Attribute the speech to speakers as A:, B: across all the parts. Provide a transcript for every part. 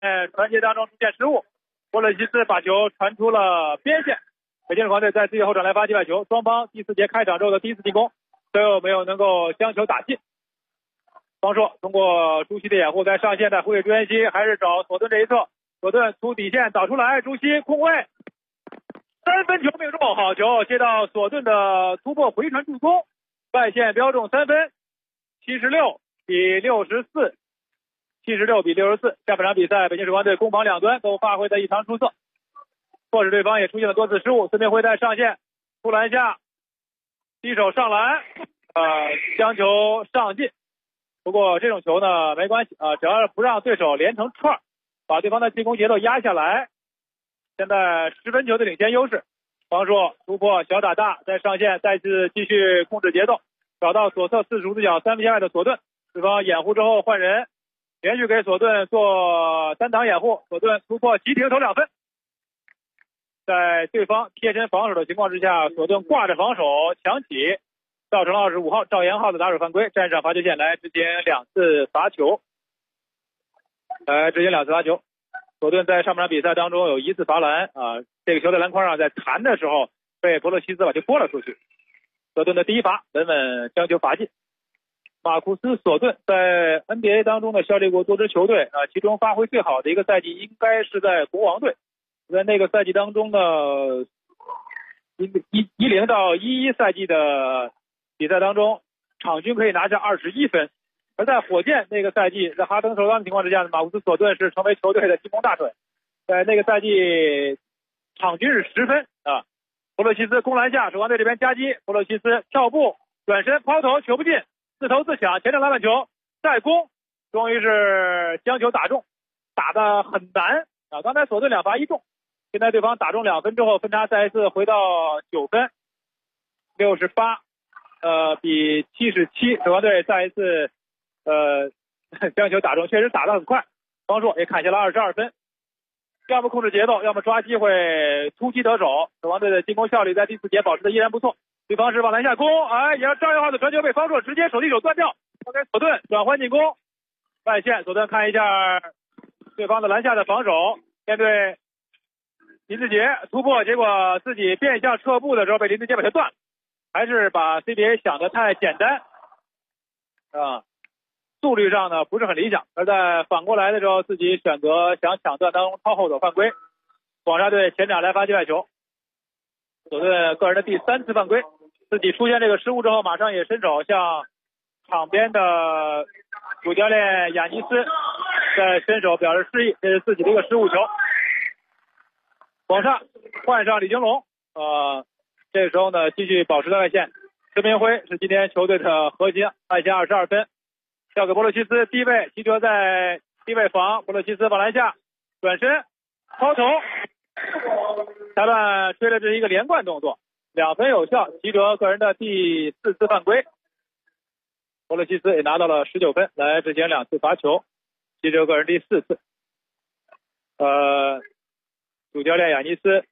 A: 传接当中出现失误，波勒西斯把球传出了边线。北京市国队在自己后场来发击败球，双方第4节开场之后的第一次进攻，最后没有能够将球打进。方硕通过朱熹的掩护，在上线在忽略朱彦西，还是找索顿这一侧，索顿出底线导出来，朱熹空位，3分球命中，好球接到索顿的突破回传助攻，外线标中3分，76比64。76比64，下半场比赛，北京时光队攻防两端都发挥得异常出色，迫使对方也出现了多次失误。孙明辉在上线突篮下，低手上篮，将球上进。不过这种球呢没关系只要不让对手连成串，把对方的进攻节奏压下来，现在10分球的领先优势。方硕突破小打大，在上线再次继续控制节奏，找到左侧4十五度角3分线外的索顿，对方掩护之后换人。连续给索顿做单挡掩护，索顿突破急停投2分。在对方贴身防守的情况之下，索顿挂着防守抢起，造成了25号赵岩浩的打手犯规，站上罚球线来执行2次罚球。索顿在上半场比赛当中有1次罚篮这个球在篮筐上在弹的时候被博洛西斯把球拨了出去。索顿的第一罚稳稳将球罚进。马库斯·索顿在 NBA 当中的效力过多支球队其中发挥最好的一个赛季应该是在国王队，在那个赛季当中呢10到11赛季的比赛当中，场均可以拿下21分，而在火箭那个赛季，在哈登受伤的情况之下，马库斯·索顿是成为球队的进攻大腿，在那个赛季场均是10分博洛西斯攻篮下，守望队这边夹击，博洛西斯跳步转身抛投球不进，自投自抢，前场篮板球再攻，终于是将球打中，打得很难刚才索顿2罚1中，现在对方打中2分之后，分差再一次回到9分，68比77，守望队再一次将球打中，确实打得很快，方硕也砍下了22分，要么控制节奏，要么抓机会突击得手，守望队的进攻效率在第4节保持的依然不错。对方是往篮下攻，也让张玉浩的传球被方硕直接手递手断掉，交给索顿转换进攻，外线索顿看一下对方的篮下的防守，面对林志杰突破，结果自己变向撤步的时候被林志杰把球断了，还是把 CBA 想得太简单速率上呢不是很理想，而在反过来的时候自己选择想抢断当中掏后手犯规，广厦队前场来发击外球，索顿个人的第3次犯规，自己出现这个失误之后马上也伸手向场边的主教练亚尼斯在伸手表示示意，这是自己的一个失误球。广厦换上李金龙这个时候呢继续保持在外线，孙明辉是今天球队的核心，外线22分，交给博洛西斯低位，齐哲在低位防，博洛西斯往篮下转身抛投，裁判吹了这是一个连贯动作，2分有效，齐哲个人的第4次犯规，博洛西斯也拿到了19分，来执行2次罚球，齐哲个人第4次。主教练亚尼斯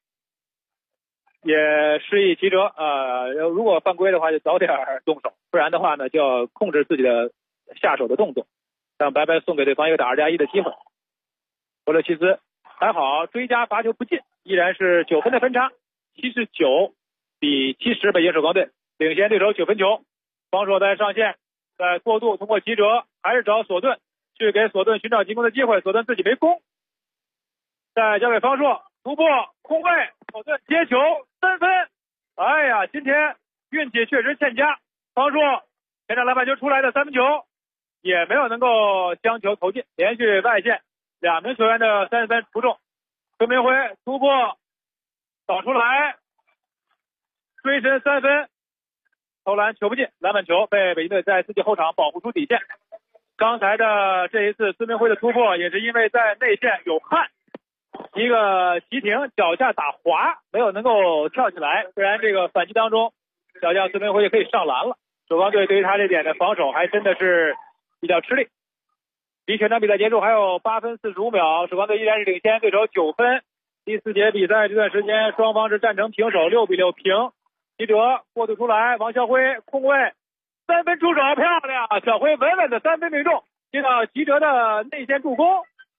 A: 也示意齐哲如果犯规的话就早点动手，不然的话呢就要控制自己的下手的动作，让白白送给对方一个打2+1的机会。博洛西斯还好追加罚球不进，依然是9分的分差，79比70，北京首钢队领先对手9分球。方硕在上线，在过渡通过齐哲，还是找索顿，去给索顿寻找进攻的机会，索顿自己没攻，再交给方硕突破空位，索顿接球3分，今天运气确实欠佳，方硕前场篮板球出来的3分球也没有能够将球投进，连续外线2名球员的3分不中，孙明辉突破导出来追身3分，投篮球不进，篮板球被北京队在自己后场保护出底线。刚才的这一次孙明辉的突破也是因为在内线有汗，一个急停脚下打滑没有能够跳起来，不然这个反击当中小将孙明辉也可以上篮了。首钢队对于他这点的防守还真的是比较吃力。离全场比赛结束还有8分45秒，首钢队依然是领先对手9分。第4节比赛这段时间双方是战成平手，6比6平。齐哲过渡出来，王晓辉空位3分出手漂亮，小辉稳稳的3分命中，接到齐哲的内线助攻，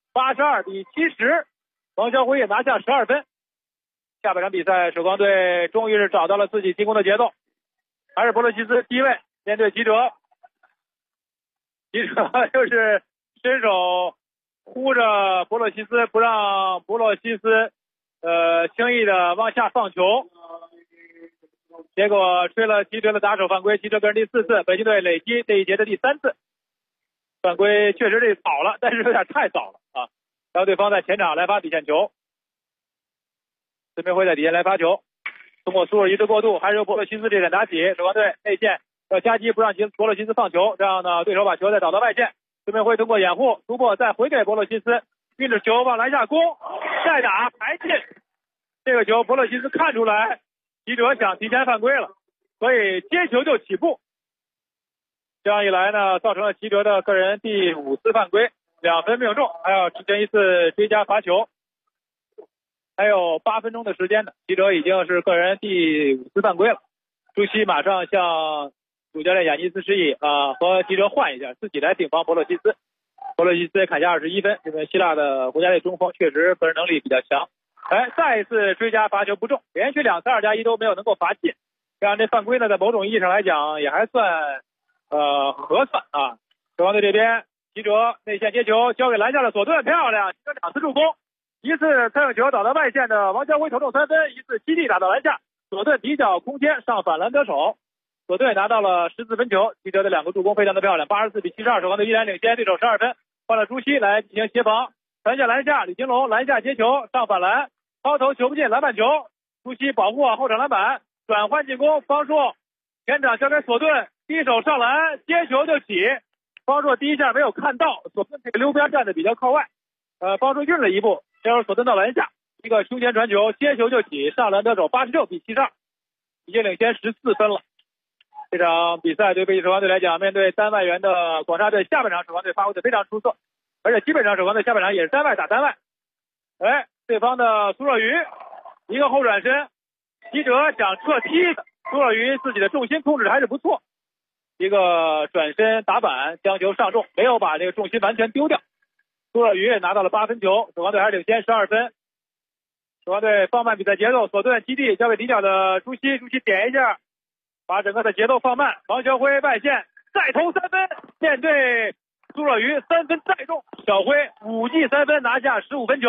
A: 82-70，王晓辉也拿下12分。下半场比赛，首钢队终于是找到了自己进攻的节奏，还是博洛西斯第一位面对吉哲，吉哲就是伸手呼着博洛西斯，不让博洛西斯轻易的往下放球，结果吹了吉哲的打手犯规，吉哲个人第4次，北京队累积这一节的第3次犯规，确实这早了，但是有点太早了啊！然后对方在前场来发底线球，孙明辉在底线来发球，通过苏尔伊的过渡，还是由博洛西斯这点打起，首钢队内线要夹击，不让博洛西斯放球，这样呢对手把球再导到外线，孙明辉通过掩护突破，再回给博洛西斯，运着球往篮下攻，再打排进，这个球博洛西斯看出来吉哲想提前犯规了，所以接球就起步，这样一来呢，造成了吉哲的个人第5次犯规，2分命中，还要执行1次追加罚球。还有8分钟的时间呢，吉哲已经是个人第5次犯规了。朱熹马上向主教练雅尼斯示意和吉哲换一下，自己来顶防博洛西斯。博洛西斯砍下21分，这个希腊的国家队中锋确实个人能力比较强。再一次追加罚球不中，连续2次2+1都没有能够罚进，这样这犯规呢，在某种意义上来讲也还算合算啊。首钢队这边，吉哲内线接球交给篮下的索顿，漂亮，吉哲2次助攻，1次开球球导到外线的王晓辉投中3分，1次基地打到篮下，索顿底角空间上反篮得手，索顿拿到了14分球，吉哲的2个助攻非常的漂亮，84-72，首钢队依然领先，对手12分，换了朱熹来进行协防，传下篮下，李金龙篮下接球上反篮，抛投球不进，篮板球，朱熹保护好后场篮板，转换进攻，方硕前场交给索顿，低手上篮接球就起，方硕第一下没有看到，索顿这个溜边站的比较靠外，方硕运了一步，这会儿索顿到篮下，一个胸前传球，接球就起，上篮得手，86-72，已经领先14分了。这场比赛对北京首钢队来讲，面对单外援的广厦队，下半场首钢队发挥的非常出色，而且基本上首钢队下半场也是单外打单外。对方的苏若愚一个后转身，吉哲想撤踢的，苏若愚自己的重心控制还是不错，一个转身打板将球上中，没有把这个重心完全丢掉。苏若愚拿到了8分球，首钢队还是领先12分。首钢队放慢比赛节奏，索顿基地交给底角的朱熹，朱熹点一下，把整个的节奏放慢。王晓辉外线再投3分，面对苏若愚3分再中，小辉5记3分拿下15分球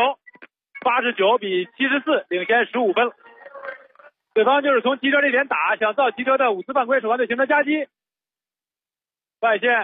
A: ，89-74，领先15分了。对方就是从吉哲这点打，想造吉哲的5次犯规，首钢队形成夹击。外线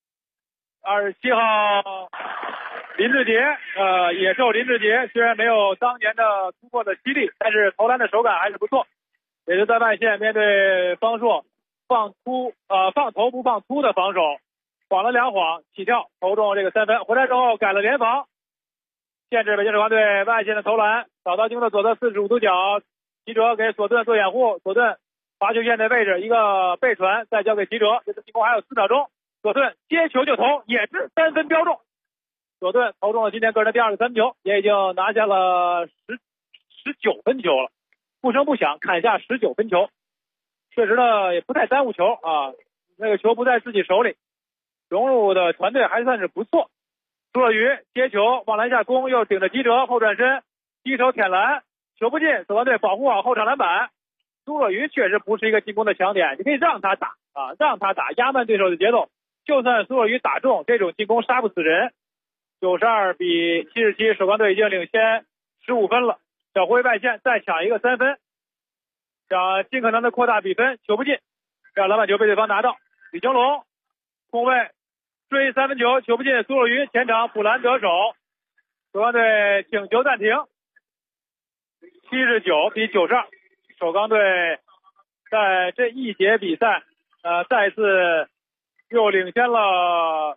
A: 27号林志杰，野兽林志杰虽然没有当年的突破的犀利，但是投篮的手感还是不错，也是在外线面对方硕放投不放突的防守，晃了2晃起跳投中这个3分，回来之后改了联防，限制北京首钢队外线的投篮，找到进攻的左侧45度角，吉哲给索顿做掩护，索顿罚球线的位置一个背传，再交给吉哲，这次进攻还有4秒钟，索顿接球就投，也是3分标中，索顿投中了今天个人的第2个3分球，也已经拿下了19分球了，不声不响砍下19分球，确实呢也不太耽误球啊，那个球不在自己手里，融入的团队还算是不错。苏若愚接球往篮下攻，又顶着吉哲后转身低手舔篮，球不进，首钢队保护好后场篮板。苏若愚确实不是一个进攻的强点，你可以让他打让他打，压慢对手的节奏，就算苏若愚打中，这种进攻杀不死人。92-77，首钢队已经领先15分了。小辉外线再抢一个3分，想尽可能的扩大比分，球不进，让篮板球被对方拿到。李金龙空位追3分球，球不进，苏若愚前场补篮得手，首钢队请求暂停。79-92，首钢队在这一节比赛再次又领先了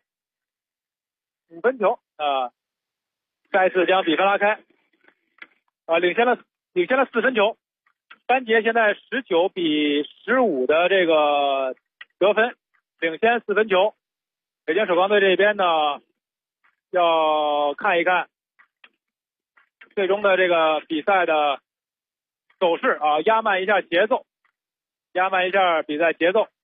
A: 5分球再次将比分拉开领先了4分球，单节现在19-15的这个得分，领先4分球。北京首钢队这边呢要看一看最终的这个比赛的走势压慢一下节奏，压慢一下比赛节奏。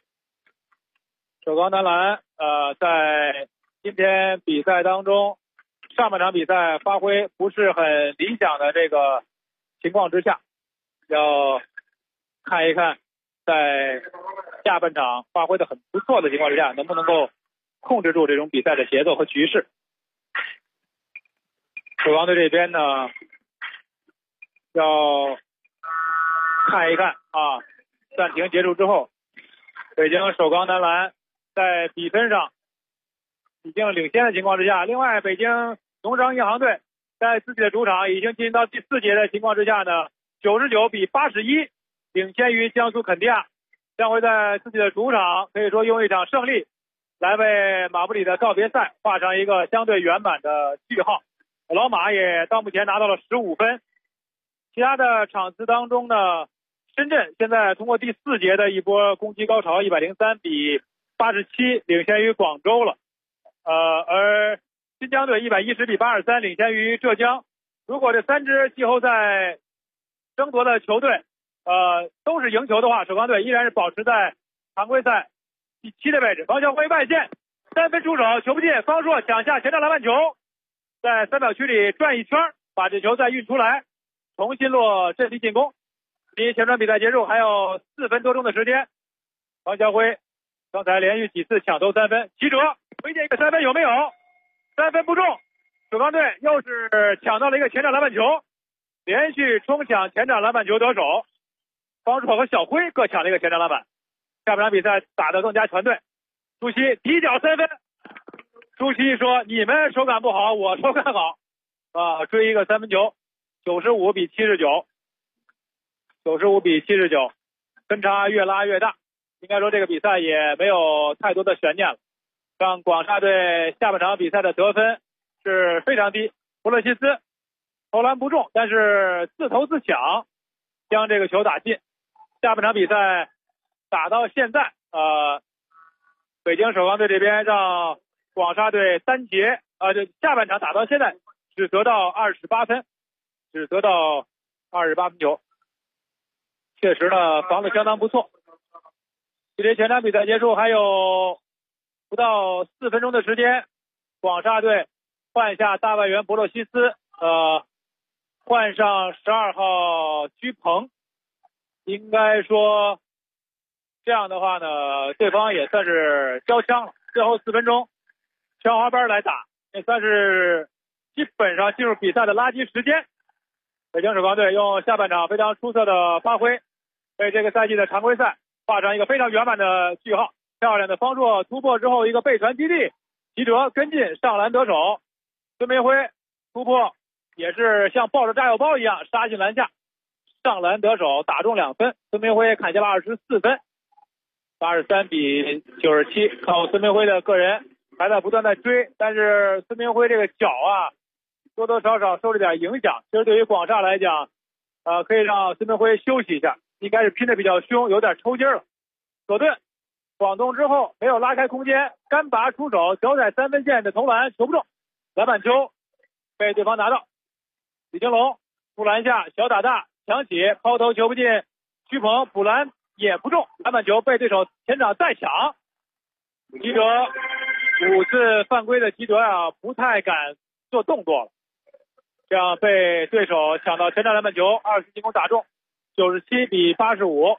A: 首钢男篮在今天比赛当中上半场比赛发挥不是很理想的这个情况之下，要看一看在下半场发挥的很不错的情况之下，能不能够控制住这种比赛的节奏和局势。首钢队这边呢，要看一看啊，暂停结束之后，北京首钢男篮在比分上已经领先的情况之下，另外北京农商银行队在自己的主场已经进行到第4节的情况之下呢，99比81领先于江苏肯提亚，将会在自己的主场可以说用一场胜利来为马布里的告别赛画上一个相对圆满的句号。老马也到目前拿到了15分。其他的场次当中呢，深圳现在通过第4节的一波攻击高潮，103比87领先于广州了。而新疆队110比83领先于浙江。如果这3支季后赛争夺的球队都是赢球的话，首钢队依然是保持在常规赛第7的位置。王晓辉外线3分出手，球不进，方硕抢下前场篮板球，在3秒区里转一圈，把这球再运出来，重新落阵地进攻。离前场比赛结束还有4分多钟的时间，王晓辉刚才连续几次抢投3分，齐哲回接一个3分有没有？3分不中，首钢队又是抢到了一个前场篮板球，连续冲抢前场篮板球得手，方硕和小辉各抢了一个前场篮板。下半场比赛打得更加团队，朱熹底角3分，朱熹说你们手感不好，我手感好追一个3分球，95比79，分差越拉越大，应该说这个比赛也没有太多的悬念了。让广厦队下半场比赛的得分是非常低，弗勒西斯投篮不中，但是自投自抢将这个球打进。下半场比赛打到现在北京首钢队这边让广厦队3节下半场打到现在只得到28分球，确实呢防得相当不错。距离全场比赛结束还有不到4分钟的时间，广厦队换下大外援博洛西斯，换上12号居鹏，应该说这样的话呢，对方也算是交枪了。最后4分钟天花板来打，也算是基本上进入比赛的垃圾时间。北京首钢队用下半场非常出色的发挥，为这个赛季的常规赛画上一个非常圆满的句号。漂亮的方硕突破之后一个背传基地，齐哲跟进上篮得手，孙明辉突破也是像抱着炸药包一样杀进篮下，上篮得手，打中2分，孙明辉砍下了24分，83比97。靠孙明辉的个人还在不断的追，但是孙明辉这个脚多多少少受了点影响。其实对于广厦来讲可以让孙明辉休息一下，应该是拼的比较凶，有点抽筋了。索顿广东之后没有拉开空间，干拔出手，脚踩3分线的投篮球不中，篮板球被对方拿到。李金龙出篮下小打大抢起抛投球不进，徐鹏补篮也不中，篮板球被对手前场再抢。齐哲5次犯规的齐哲不太敢做动作了，这样被对手抢到前场篮板球，2次进攻打中，97比85，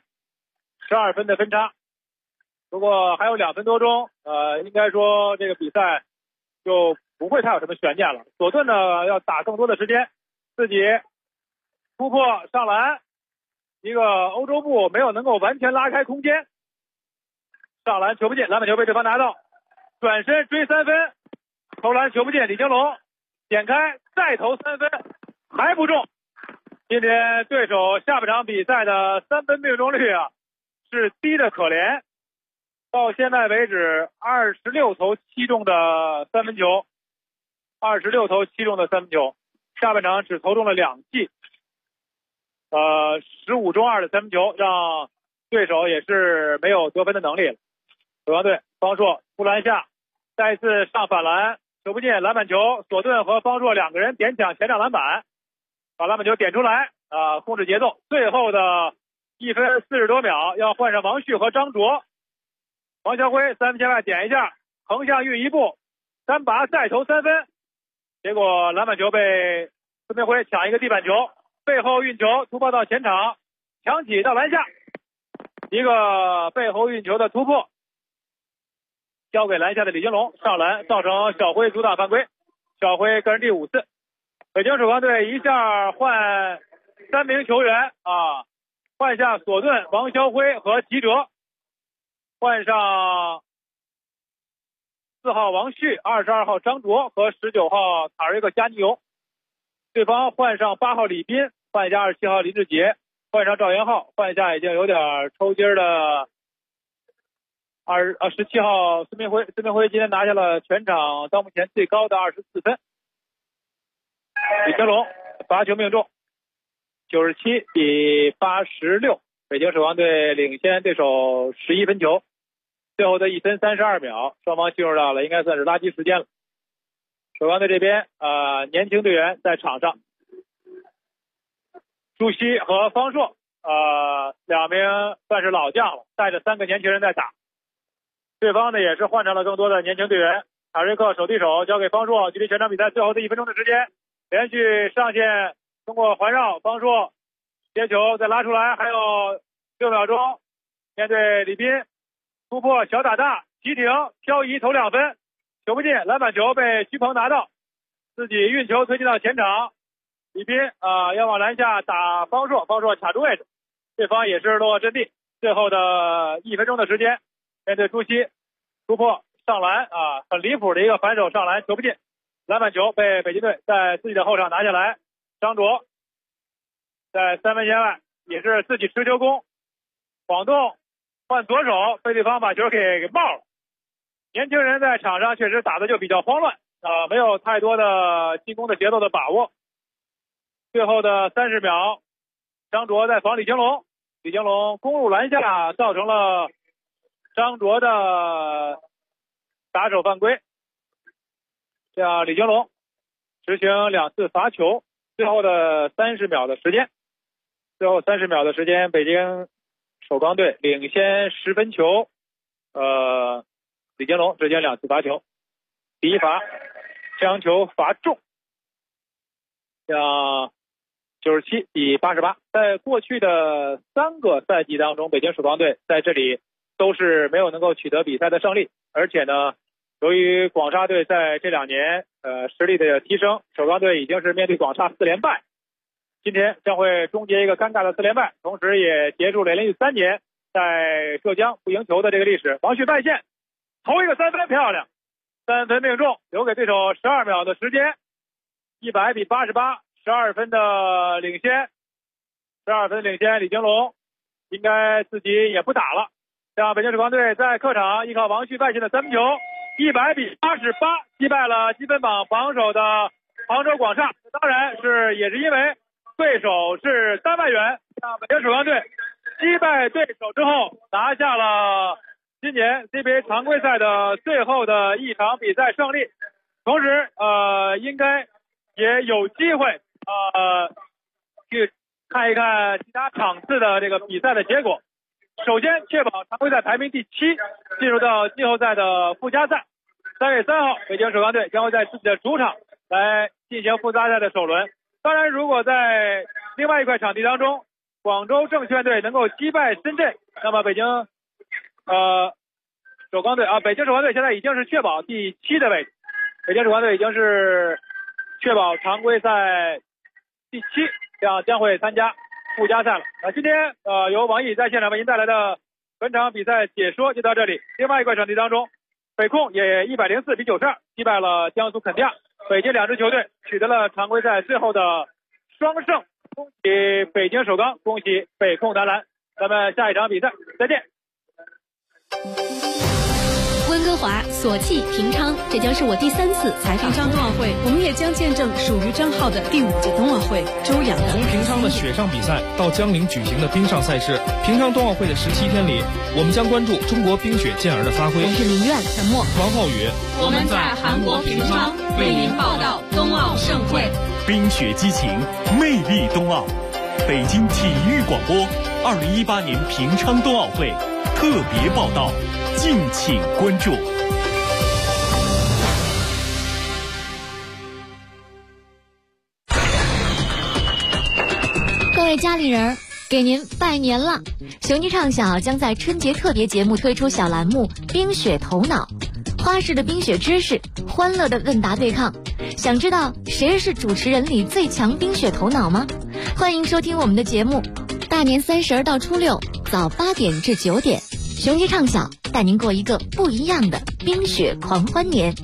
A: 12分的分差。如果还有2分多钟应该说这个比赛就不会太有什么悬念了。索顿呢要打更多的时间，自己突破上篮，一个欧洲步没有能够完全拉开空间，上篮球不进，篮板球被对方拿到，转身追3分，投篮球不进，李金龙点开再投3分还不中。今天对手下半场比赛的3分命中率是低的可怜，到现在为止26投7中的3分球，26投7中的3分球，下半场只投中了2记，15中2的3分球，让对手也是没有得分的能力了。首钢队方硕突篮下再一次上反篮，球不进，篮板球，索顿和方硕2个人点抢前场篮板，把篮板球点出来控制节奏。最后的1分40多秒要换上王旭和张卓，王晓辉3分线外点一下，横向运一步，干拔再投3分， 结果篮板球被孙明辉抢一个地板球，背后运球突破到前场，抢起到篮下，一个背后运球的突破，交给篮下的李金龙上篮，造成小辉主打犯规，小辉个人第5次。北京首钢队一下换3名球员啊，换下索顿、王霄辉和齐哲，换上4号王旭、22号张卓和19号塔瑞克加尼尤。对方换上8号李斌，换下27号林志杰，换上赵元浩，换下已经有点抽筋的17号孙明辉。孙明辉今天拿下了全场到目前最高的24分。李成龙罚球命中，97比86，北京首钢队领先对手11分球。最后的1分32秒，双方进入到了应该算是垃圾时间了。首钢队这边年轻队员在场上，朱熹和方硕2名算是老将了，带着3个年轻人在打。对方呢也是换上了更多的年轻队员。塔瑞克手递手交给方硕，距离全场比赛最后的1分钟的时间，连续上线，通过环绕，方硕接球再拉出来，还有6秒钟，面对李斌突破小打大，急停漂移投2分，球不进，篮板球被徐鹏拿到，自己运球推进到前场，李斌要往篮下打方硕，方硕卡住位置，对方也是落后阵地。最后的1分钟的时间，面对朱熹突破上篮很离谱的一个反手上篮，球不进，篮板球被北京队在自己的后场拿下来。张卓在3分线外也是自己持球攻，晃动换左手，被对方把球给冒了。年轻人在场上确实打的就比较慌乱没有太多的进攻的节奏的把握。最后的30秒，张卓在防李金龙，李金龙攻入篮下，造成了张卓的打手犯规，这样李金龙执行2次罚球。最后的30秒的时间，北京首钢队领先10分球，李金龙执行2次罚球，第一罚将球罚中，像97比88。在过去的3个赛季当中，北京首钢队在这里都是没有能够取得比赛的胜利，而且呢，由于广厦队在这2年实力的提升，首钢队已经是面对广厦4连败，今天将会终结一个尴尬的4连败，同时也结束了连续3年在浙江不赢球的这个历史。王旭败线，投一个3分，漂亮，3分命中，留给对手12秒的时间，100比88，12分的领先，李金龙应该自己也不打了。像北京首钢队在客场依靠王旭败线的3分球，100比88击败了积分榜榜首的杭州广厦。当然也是因为对手是3万元，让北京首钢队击败对手之后，拿下了今年 CBA 常规赛的最后的1场比赛胜利。同时应该也有机会去看一看其他场次的这个比赛的结果。首先确保常规赛排名第7，进入到季后赛的附加赛。3月3号，北京首钢队将会在自己的主场来进行附加赛的首轮。当然，如果在另外一块场地当中，广州证券队能够击败深圳，那么北京首钢队现在已经是确保第7的位置。北京首钢队已经是确保常规赛第7，将会参加附加赛了。今天由王毅在现场为您带来的本场比赛解说就到这里。另外一块场地当中，北控也104比92击败了江苏肯迪亚，北京2支球队取得了常规赛最后的双胜，恭喜北京首钢，恭喜北控男篮。咱们下一场比赛再见。
B: 温哥华、索契、平昌，这将是我第3次采访
C: 平昌冬奥会，我们也将见证属于张浩的第5届冬奥会。周洋
D: 从平昌的雪上比赛到江陵举行的冰上赛事，平昌冬奥会的17天里，我们将关注中国冰雪健儿的发挥。
B: 我是林苑、陈默、
D: 王浩宇，
C: 我们在韩国平昌为您报道冬奥盛会。
E: 冰雪激情，魅力冬奥。北京体育广播2018年平昌冬奥会特别报道，敬请关注。
F: 位家里人，给您拜年了！雄鸡唱小将在春节特别节目推出小栏目《冰雪头脑》，花式的冰雪知识，欢乐的问答对抗。想知道谁是主持人里最强冰雪头脑吗？欢迎收听我们的节目，大年30到初6早8点至9点，雄鸡唱小带您过一个不一样的冰雪狂欢年。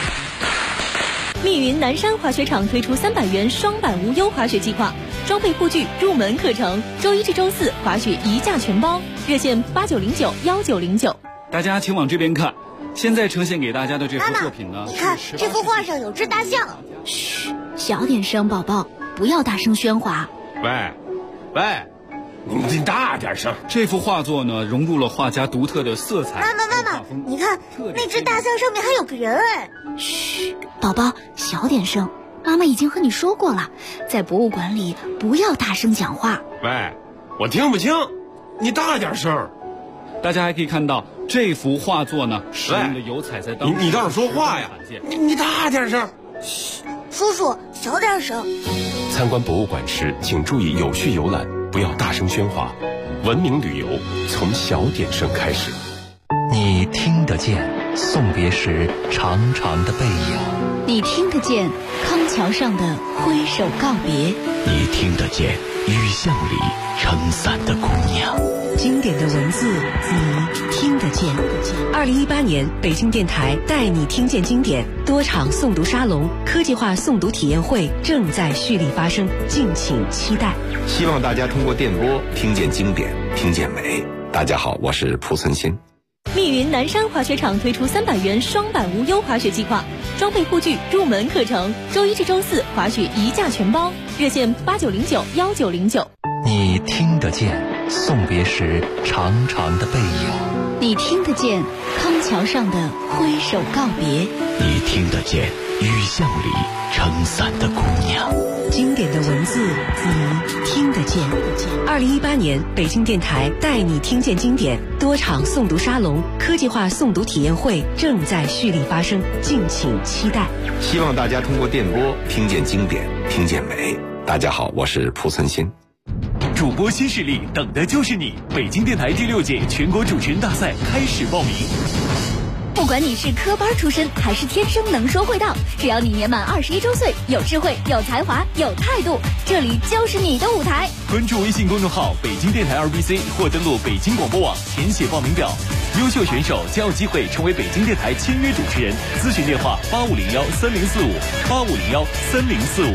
C: 密云南山滑雪场推出300元双板无忧滑雪计划，装备护具入门课程，周1至周4滑雪一价全包，热线89091909。
G: 大家请往这边看，现在呈现给大家的这幅作品呢，
H: 你看这幅画上有只大象。
B: 嘘，小点声，宝宝，不要大声喧哗。
I: 喂，你大点声。
G: 这幅画作呢，融入了画家独特的色彩。
H: 妈妈，你看那只大象上面还有个人哎。
B: 嘘，宝宝，小点声。妈妈已经和你说过了，在博物馆里不要大声讲话。
I: 喂，我听不清，你大点声。
G: 大家还可以看到这幅画作呢，使用的油彩在当
I: 你倒是说话呀！你大点声。
H: 嘘，叔叔小点声。
J: 参观博物馆时，请注意有序游览，不要大声喧哗。文明旅游从小点声开始。
K: 你听得见送别时长长的背影，
B: 你听得见康桥上的挥手告别，
K: 你听得见雨巷里撑伞的姑娘。
L: 经典的文字你听得见。2018年北京电台带你听见经典多场诵读沙龙、科技化诵读体验会正在蓄力发生，敬请期待。
J: 希望大家通过电波听见经典，听见美。大家好，我是蒲存昕。
C: 密云南山滑雪场推出300元双板无忧滑雪计划，装备护具入门课程，周1至周4滑雪一价全包，热线89091909。
K: 你听得见送别时长长的背影，
B: 你听得见康桥上的挥手告别，
K: 你听得见雨巷里撑伞的姑娘。
L: 经典的文字你听得见。2018年北京电台带你听见经典多场诵读沙龙、科技化诵读体验会正在蓄力发生，敬请期待。
J: 希望大家通过电波听见经典，听见美。大家好，我是蒲存昕。
E: 主播新势力等的就是你！北京电台第6届全国主持人大赛开始报名。
B: 不管你是科班出身还是天生能说会道，只要你年满21周岁，有智慧、有才华、有态度，这里就是你的舞台。
E: 关注微信公众号北京电台2BC 或登录北京广播网填写报名表，优秀选手将有机会成为北京电台签约主持人。咨询电话8501304585013045。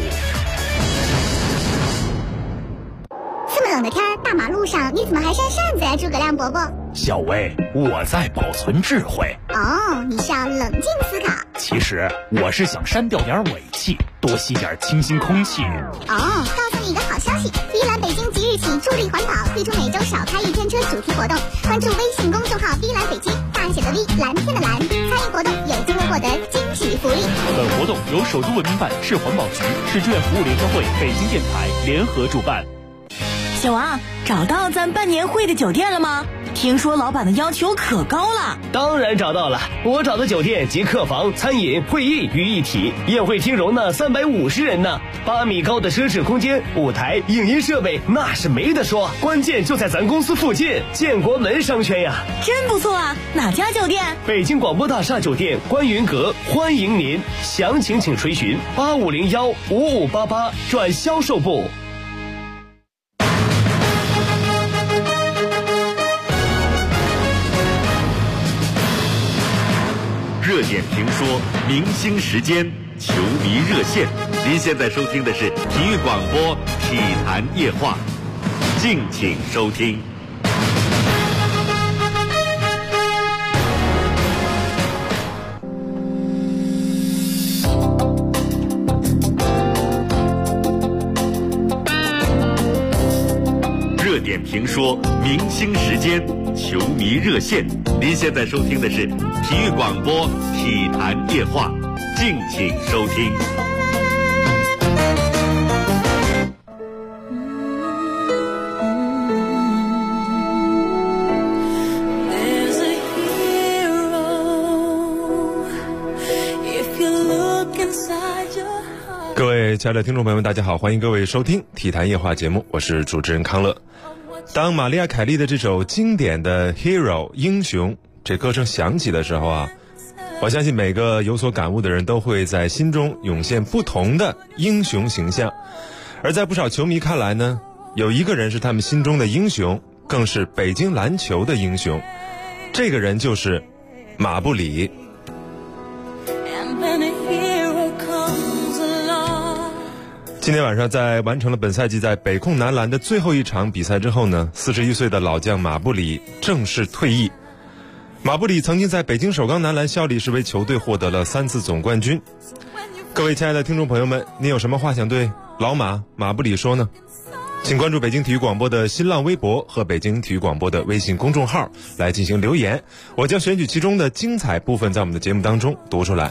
H: 这么冷的天，大马路上你怎么还扇扇子呀，诸葛亮伯伯？
I: 小薇，我在保存智慧。
H: 哦，你是要冷静思考。
I: 其实我是想删掉点尾气，多吸点清新空气。
H: 哦，告诉你一个好消息，碧蓝北京即日起助力环保，推出每周少开1天车主题活动。关注微信公众号碧蓝北京，大写的 V， 蓝天的蓝，参与活动有机会获得惊喜福利。
E: 本活动由首都文明办、市环保局、市志愿服务联合会、北京电台联合主办。
M: 小王，找到咱办年会的酒店了吗？听说老板的要求可高了。
N: 当然找到了，我找的酒店集客房、餐饮、会议于一体，宴会厅容纳350人呢，8米高的奢侈空间，舞台、影音设备那是没得说，关键就在咱公司附近，建国门商圈呀。
M: 真不错啊，哪家酒店？
N: 北京广播大厦酒店观云阁，欢迎您，详情请垂询85015588转销售部。
O: 热点评说，明星时间，球迷热线。您现在收听的是体育广播体坛夜话，敬请收听。热点评说，明星时间，球迷热线。您现在收听的是体育广播体坛夜话，敬请收听。
D: 各位
P: 亲爱的听众朋友们，大家好，欢迎各位收听体坛夜话节目，我是主持人康乐。当玛丽亚·凯莉的这首经典的 Hero 英雄这歌声响起的时候啊，我相信每个有所感悟的人都会在心中涌现不同的英雄形象。而在不少球迷看来呢，有一个人是他们心中的英雄，更是北京篮球的英雄，这个人就是马布里。今天晚上在完成了本赛季在北控男篮的最后一场比赛之后呢，41岁的老将马布里正式退役。马布里曾经在北京首钢男篮效力时为球队获得了3次总冠军。各位亲爱的听众朋友们，您有什么话想对老马布里说呢？请关注北京体育广播的新浪微博和北京体育广播的微信公众号来进行留言，我将选取其中的精彩部分在我们的节目当中读出来。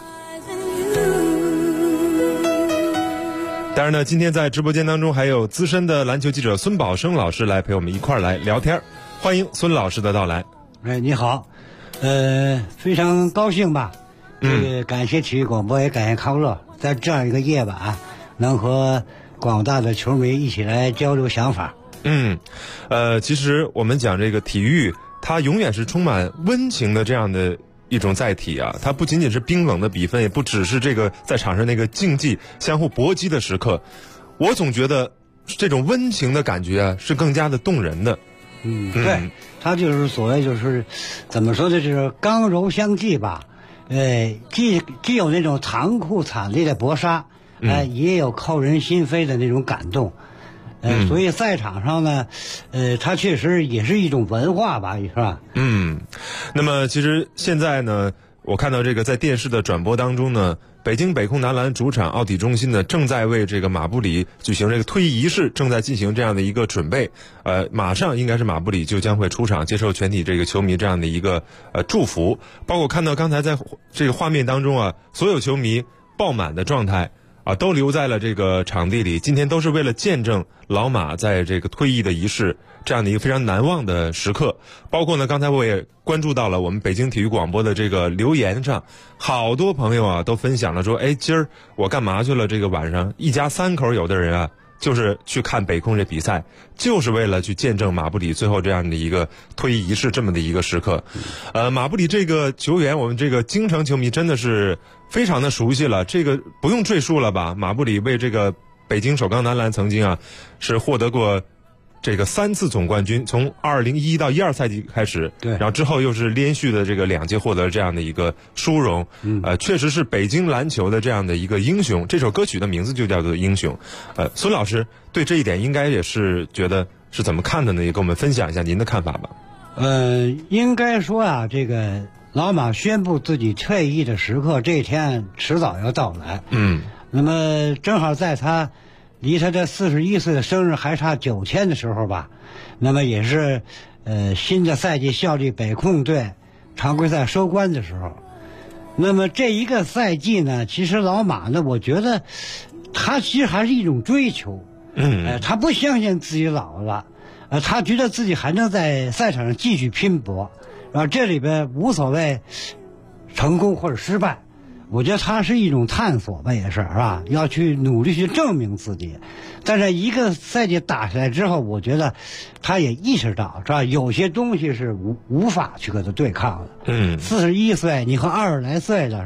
P: 当然呢，今天在直播间当中还有资深的篮球记者孙宝生老师来陪我们一块儿来聊天，欢迎孙老师的到来。
Q: 你好，非常高兴吧？感谢体育广播，也感谢康乐，在这样一个夜晚，能和广大的球迷一起来交流想法。
P: 其实我们讲这个体育，它永远是充满温情的这样的一种载体啊，它不仅仅是冰冷的比分，也不只是这个在场上那个竞技相互搏击的时刻，我总觉得这种温情的感觉啊是更加的动人的。
Q: 对，它就是所谓就是怎么说呢，就是刚柔相济吧。既有那种残酷惨烈的搏杀，也有扣人心扉的那种感动。所以赛场上呢，它确实也是一种文化吧，是吧？
P: 那么其实现在呢，我看到这个在电视的转播当中呢，北京北控男篮主场奥体中心呢，正在为这个马布里举行这个退役仪式，正在进行这样的一个准备。马上应该是马布里就将会出场接受全体这个球迷这样的一个祝福。包括看到刚才在这个画面当中啊，所有球迷爆满的状态。都留在了这个场地里，今天都是为了见证老马在这个退役的仪式这样的一个非常难忘的时刻。包括呢，刚才我也关注到了我们北京体育广播的这个留言上，好多朋友啊都分享了说，今儿我干嘛去了？这个晚上一家3口，有的人啊就是去看北控这比赛，就是为了去见证马布里最后这样的一个退役仪式这么的一个时刻。马布里这个球员，我们这个京城球迷真的是非常的熟悉了，这个不用赘述了吧？马布里为这个北京首钢男篮曾经啊是获得过这个3次总冠军，从2011到12赛季开始，
Q: 对，
P: 然后之后又是连续的这个2届获得这样的一个殊荣，确实是北京篮球的这样的一个英雄。这首歌曲的名字就叫做《英雄》。孙老师对这一点应该也是觉得是怎么看的呢？也跟我们分享一下您的看法吧。
Q: 应该说啊，这个老马宣布自己退役的时刻，这一天迟早要到来。那么正好在他离他的41岁的生日还差9天的时候吧，那么也是新的赛季效力北控队常规赛收官的时候。那么这一个赛季呢，其实老马呢，我觉得他其实还是一种追求。他不相信自己老了，他觉得自己还能在赛场上继续拼搏，然后这里边无所谓成功或者失败。我觉得它是一种探索吧，也是吧，要去努力去证明自己。但是一个赛季打下来之后，我觉得他也意识到，是吧，有些东西是无法去和他对抗的。41岁，你和20来岁了。